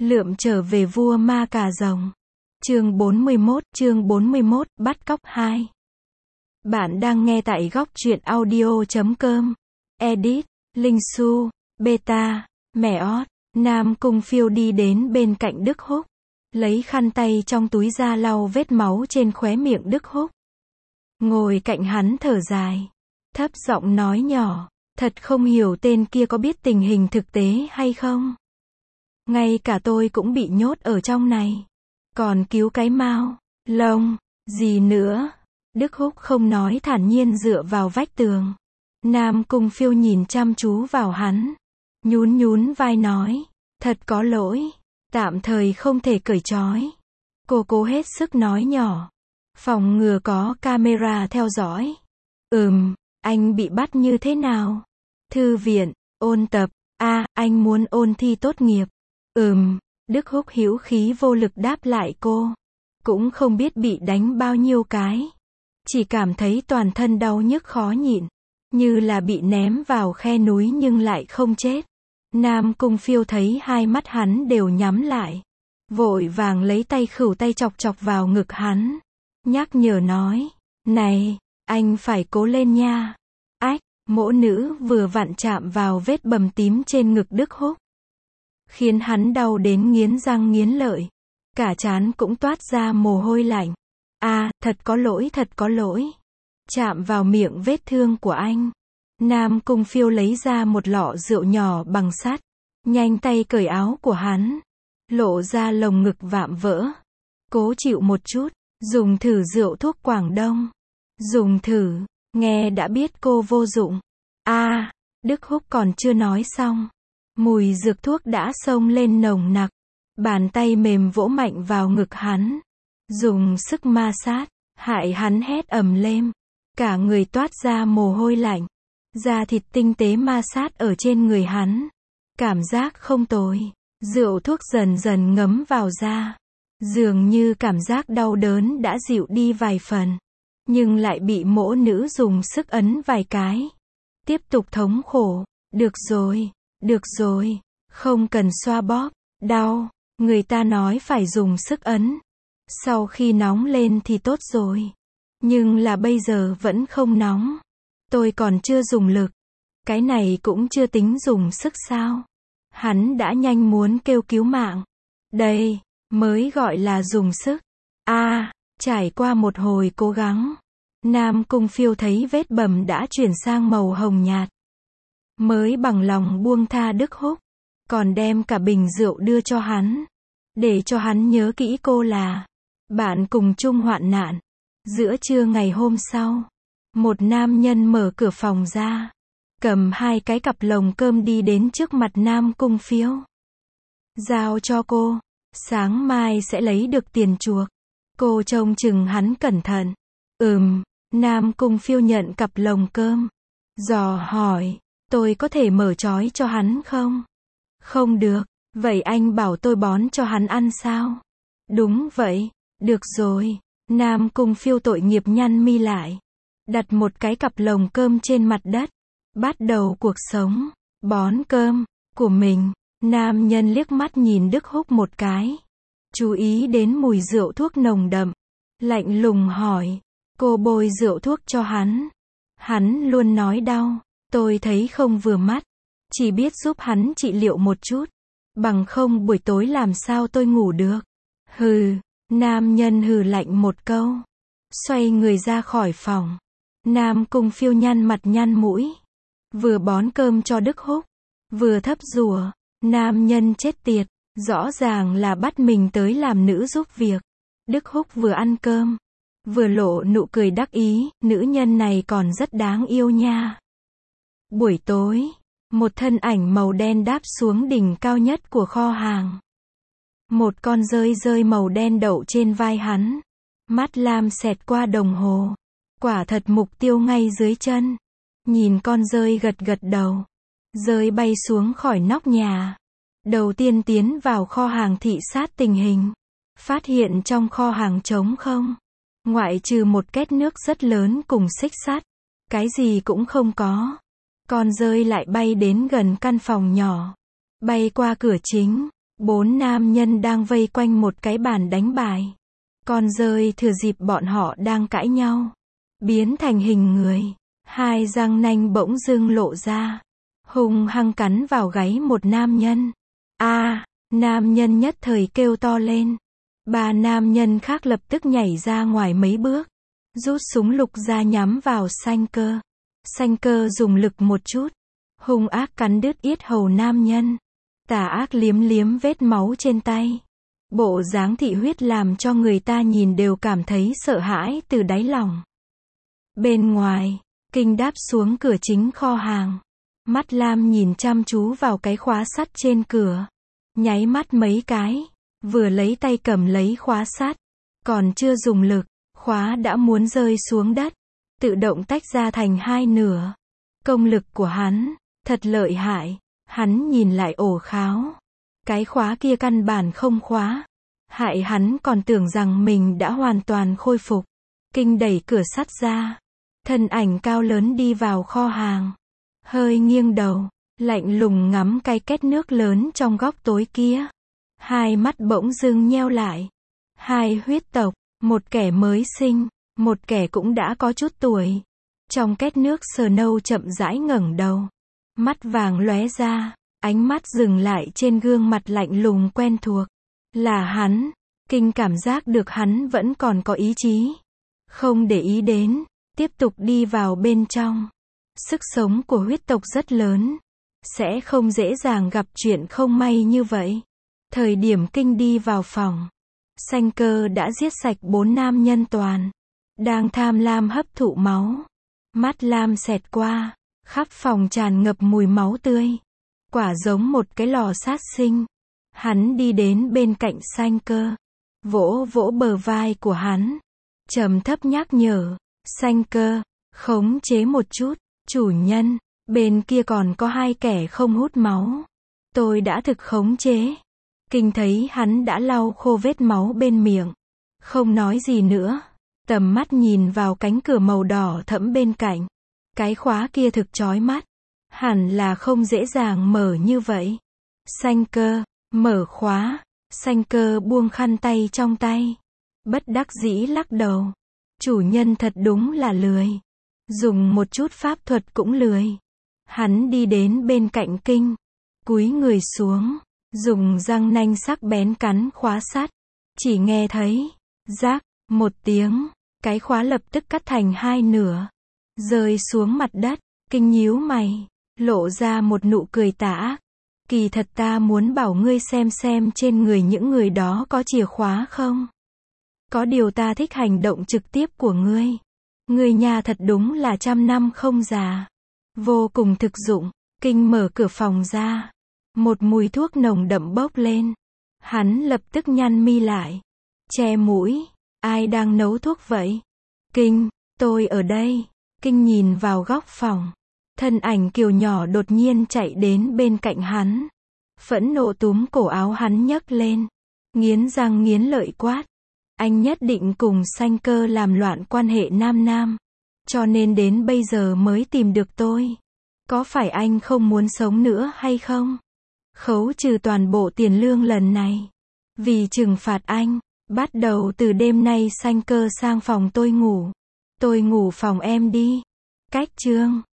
Lượm trở về vua ma cà rồng. Chương 41, bắt cóc 2. Bạn đang nghe tại góc truyện audio.com. Edit, Linh Su, Beta, Mẹ Ót. Nam Cung Phiêu đi đến bên cạnh Đức Húc, lấy khăn tay trong túi ra lau vết máu trên khóe miệng Đức Húc. Ngồi cạnh hắn thở dài, thấp giọng nói nhỏ, thật không hiểu tên kia có biết tình hình thực tế hay không. Ngay cả tôi cũng bị nhốt ở trong này. Còn cứu cái mao lông gì nữa. Đức Húc không nói, thản nhiên dựa vào vách tường. Nam Cung Phiêu nhìn chăm chú vào hắn, nhún vai nói, thật có lỗi, tạm thời không thể cởi trói. Cô cố hết sức nói nhỏ, phòng ngừa có camera theo dõi. Anh bị bắt như thế nào? Thư viện, ôn tập, anh muốn ôn thi tốt nghiệp. Đức Húc hữu khí vô lực đáp lại cô. Cũng không biết bị đánh bao nhiêu cái. Chỉ cảm thấy toàn thân đau nhức khó nhịn. Như là bị ném vào khe núi nhưng lại không chết. Nam Cung Phiêu thấy hai mắt hắn đều nhắm lại. Vội vàng lấy tay khửu tay chọc vào ngực hắn. Nhắc nhở nói, này, anh phải cố lên nha. Mỗ nữ vừa vặn chạm vào vết bầm tím trên ngực Đức Húc, khiến hắn đau đến nghiến răng nghiến lợi. Cả trán cũng toát ra mồ hôi lạnh. Thật có lỗi. Chạm vào miệng vết thương của anh. Nam Cung Phiêu lấy ra một lọ rượu nhỏ bằng sắt. Nhanh tay cởi áo của hắn. Lộ ra lồng ngực vạm vỡ. Cố chịu một chút. Dùng thử rượu thuốc Quảng Đông. Dùng thử. Nghe đã biết cô vô dụng. Đức Húc còn chưa nói xong. Mùi dược thuốc đã xông lên nồng nặc. Bàn tay mềm vỗ mạnh vào ngực hắn. Dùng sức ma sát. Hại hắn hét ầm lên. Cả người toát ra mồ hôi lạnh. Da thịt tinh tế ma sát ở trên người hắn. Cảm giác không tồi. Rượu thuốc dần dần ngấm vào da. Dường như cảm giác đau đớn đã dịu đi vài phần. Nhưng lại bị mỗ nữ dùng sức ấn vài cái. Tiếp tục thống khổ. Được rồi. Không cần xoa bóp. Đau. Người ta nói phải dùng sức ấn. Sau khi nóng lên thì tốt rồi. Nhưng là bây giờ vẫn không nóng. Tôi còn chưa dùng lực. Cái này cũng chưa tính dùng sức sao? Hắn đã nhanh muốn kêu cứu mạng. Đây mới gọi là dùng sức. Trải qua một hồi cố gắng, Nam Cung Phiêu thấy vết bầm đã chuyển sang màu hồng nhạt. Mới bằng lòng buông tha Đức Húc. Còn đem cả bình rượu đưa cho hắn. Để cho hắn nhớ kỹ cô là bạn cùng chung hoạn nạn. Giữa trưa ngày hôm sau, một nam nhân mở cửa phòng ra, cầm 2 cái cặp lồng cơm đi đến trước mặt Nam Cung Phiêu. Giao cho cô, sáng mai sẽ lấy được tiền chuộc. Cô trông chừng hắn cẩn thận. Nam Cung Phiêu nhận cặp lồng cơm. Dò hỏi, tôi có thể mở trói cho hắn không? Không được. Vậy anh bảo tôi bón cho hắn ăn sao? Đúng vậy. Được rồi. Nam Cung Phiêu tội nghiệp nhăn mi lại. Đặt một cái cặp lồng cơm trên mặt đất. Bắt đầu cuộc sống bón cơm của mình. Nam nhân liếc mắt nhìn Đức Húc một cái. Chú ý đến mùi rượu thuốc nồng đậm. Lạnh lùng hỏi. Cô bôi rượu thuốc cho hắn. Hắn luôn nói đau. Tôi thấy không vừa mắt. Chỉ biết giúp hắn trị liệu một chút. Bằng không buổi tối làm sao tôi ngủ được. Nam nhân hừ lạnh một câu. Xoay người ra khỏi phòng. Nam Cung Phiêu nhăn mặt nhăn mũi. Vừa bón cơm cho Đức Húc, vừa thấp rủa. Nam nhân chết tiệt. Rõ ràng là bắt mình tới làm nữ giúp việc. Đức Húc vừa ăn cơm, vừa lộ nụ cười đắc ý. Nữ nhân này còn rất đáng yêu nha. Buổi tối, một thân ảnh màu đen đáp xuống đỉnh cao nhất của kho hàng. Một con dơi màu đen đậu trên vai hắn. Mắt lam xẹt qua đồng hồ. Quả thật mục tiêu ngay dưới chân. Nhìn con dơi gật đầu. Dơi bay xuống khỏi nóc nhà. Đầu tiên tiến vào kho hàng thị sát tình hình. Phát hiện trong kho hàng trống không. Ngoại trừ một két nước rất lớn cùng xích sắt. Cái gì cũng không có. Con dơi lại bay đến gần căn phòng nhỏ. Bay qua cửa chính. 4 nam nhân đang vây quanh một cái bàn đánh bài. Con dơi thừa dịp bọn họ đang cãi nhau, biến thành hình người. Hai răng nanh bỗng dưng lộ ra, hung hăng cắn vào gáy một nam nhân. Nam nhân nhất thời kêu to lên. 3 nam nhân khác lập tức nhảy ra ngoài mấy bước, rút súng lục ra nhắm vào Xanh Cơ. Xanh Cơ dùng lực một chút, hung ác cắn đứt yết hầu nam nhân. Tà ác liếm liếm vết máu trên tay. Bộ dáng thị huyết làm cho người ta nhìn đều cảm thấy sợ hãi từ đáy lòng. Bên ngoài, Kinh đáp xuống cửa chính kho hàng. Mắt Lam nhìn chăm chú vào cái khóa sắt trên cửa. Nháy mắt mấy cái, vừa lấy tay cầm lấy khóa sắt, còn chưa dùng lực, khóa đã muốn rơi xuống đất, tự động tách ra thành hai nửa. Công lực của hắn, thật lợi hại. Hắn nhìn lại ổ kháo. Cái khóa kia căn bản không khóa. Hại hắn còn tưởng rằng mình đã hoàn toàn khôi phục. Kinh đẩy cửa sắt ra. Thân ảnh cao lớn đi vào kho hàng. Hơi nghiêng đầu, lạnh lùng ngắm cái két nước lớn trong góc tối kia. Hai mắt bỗng dưng nheo lại. Hai huyết tộc, một kẻ mới sinh, một kẻ cũng đã có chút tuổi. Trong két nước Snow chậm rãi ngẩng đầu. Mắt vàng lóe ra, ánh mắt dừng lại trên gương mặt lạnh lùng quen thuộc. Là hắn. Kinh cảm giác được hắn vẫn còn có ý chí. Không để ý đến, tiếp tục đi vào bên trong. Sức sống của huyết tộc rất lớn, sẽ không dễ dàng gặp chuyện không may như vậy. Thời điểm Kinh đi vào phòng, Xanh Cơ đã giết sạch 4 nam nhân toàn, đang tham lam hấp thụ máu. Mắt Lam xẹt qua, khắp phòng tràn ngập mùi máu tươi. Quả giống một cái lò sát sinh. Hắn đi đến bên cạnh Xanh Cơ, vỗ vỗ bờ vai của hắn, trầm thấp nhắc nhở, Xanh Cơ, khống chế một chút, chủ nhân, bên kia còn có 2 kẻ không hút máu. Tôi đã thực khống chế. Kinh thấy hắn đã lau khô vết máu bên miệng, không nói gì nữa, tầm mắt nhìn vào cánh cửa màu đỏ thẫm bên cạnh. Cái khóa kia thực chói mắt, hẳn là không dễ dàng mở như vậy. Xanh Cơ, mở khóa. Xanh Cơ buông khăn tay trong tay, bất đắc dĩ lắc đầu. Chủ nhân thật đúng là lười, dùng một chút pháp thuật cũng lười. Hắn đi đến bên cạnh Kinh, cúi người xuống, dùng răng nanh sắc bén cắn khóa sắt. Chỉ nghe thấy rác một tiếng, cái khóa lập tức cắt thành hai nửa, rơi xuống mặt đất. Kinh nhíu mày, lộ ra một nụ cười tà ác. Kỳ thật ta muốn bảo ngươi xem trên người những người đó có chìa khóa không? Có điều ta thích hành động trực tiếp của ngươi. Ngươi nhà thật đúng là 100 năm không già. Vô cùng thực dụng. Kinh mở cửa phòng ra. Một mùi thuốc nồng đậm bốc lên. Hắn lập tức nhăn mi lại, che mũi. Ai đang nấu thuốc vậy? Kinh, tôi ở đây. Kinh nhìn vào góc phòng. Thân ảnh Kiều nhỏ đột nhiên chạy đến bên cạnh hắn. Phẫn nộ túm cổ áo hắn nhấc lên. Nghiến răng nghiến lợi quát. Anh nhất định cùng Xanh Cơ làm loạn quan hệ nam nam. Cho nên đến bây giờ mới tìm được tôi. Có phải anh không muốn sống nữa hay không? Khấu trừ toàn bộ tiền lương lần này. Vì trừng phạt anh, bắt đầu từ đêm nay Xanh Cơ sang phòng tôi ngủ. Tôi ngủ phòng em đi. Cách chương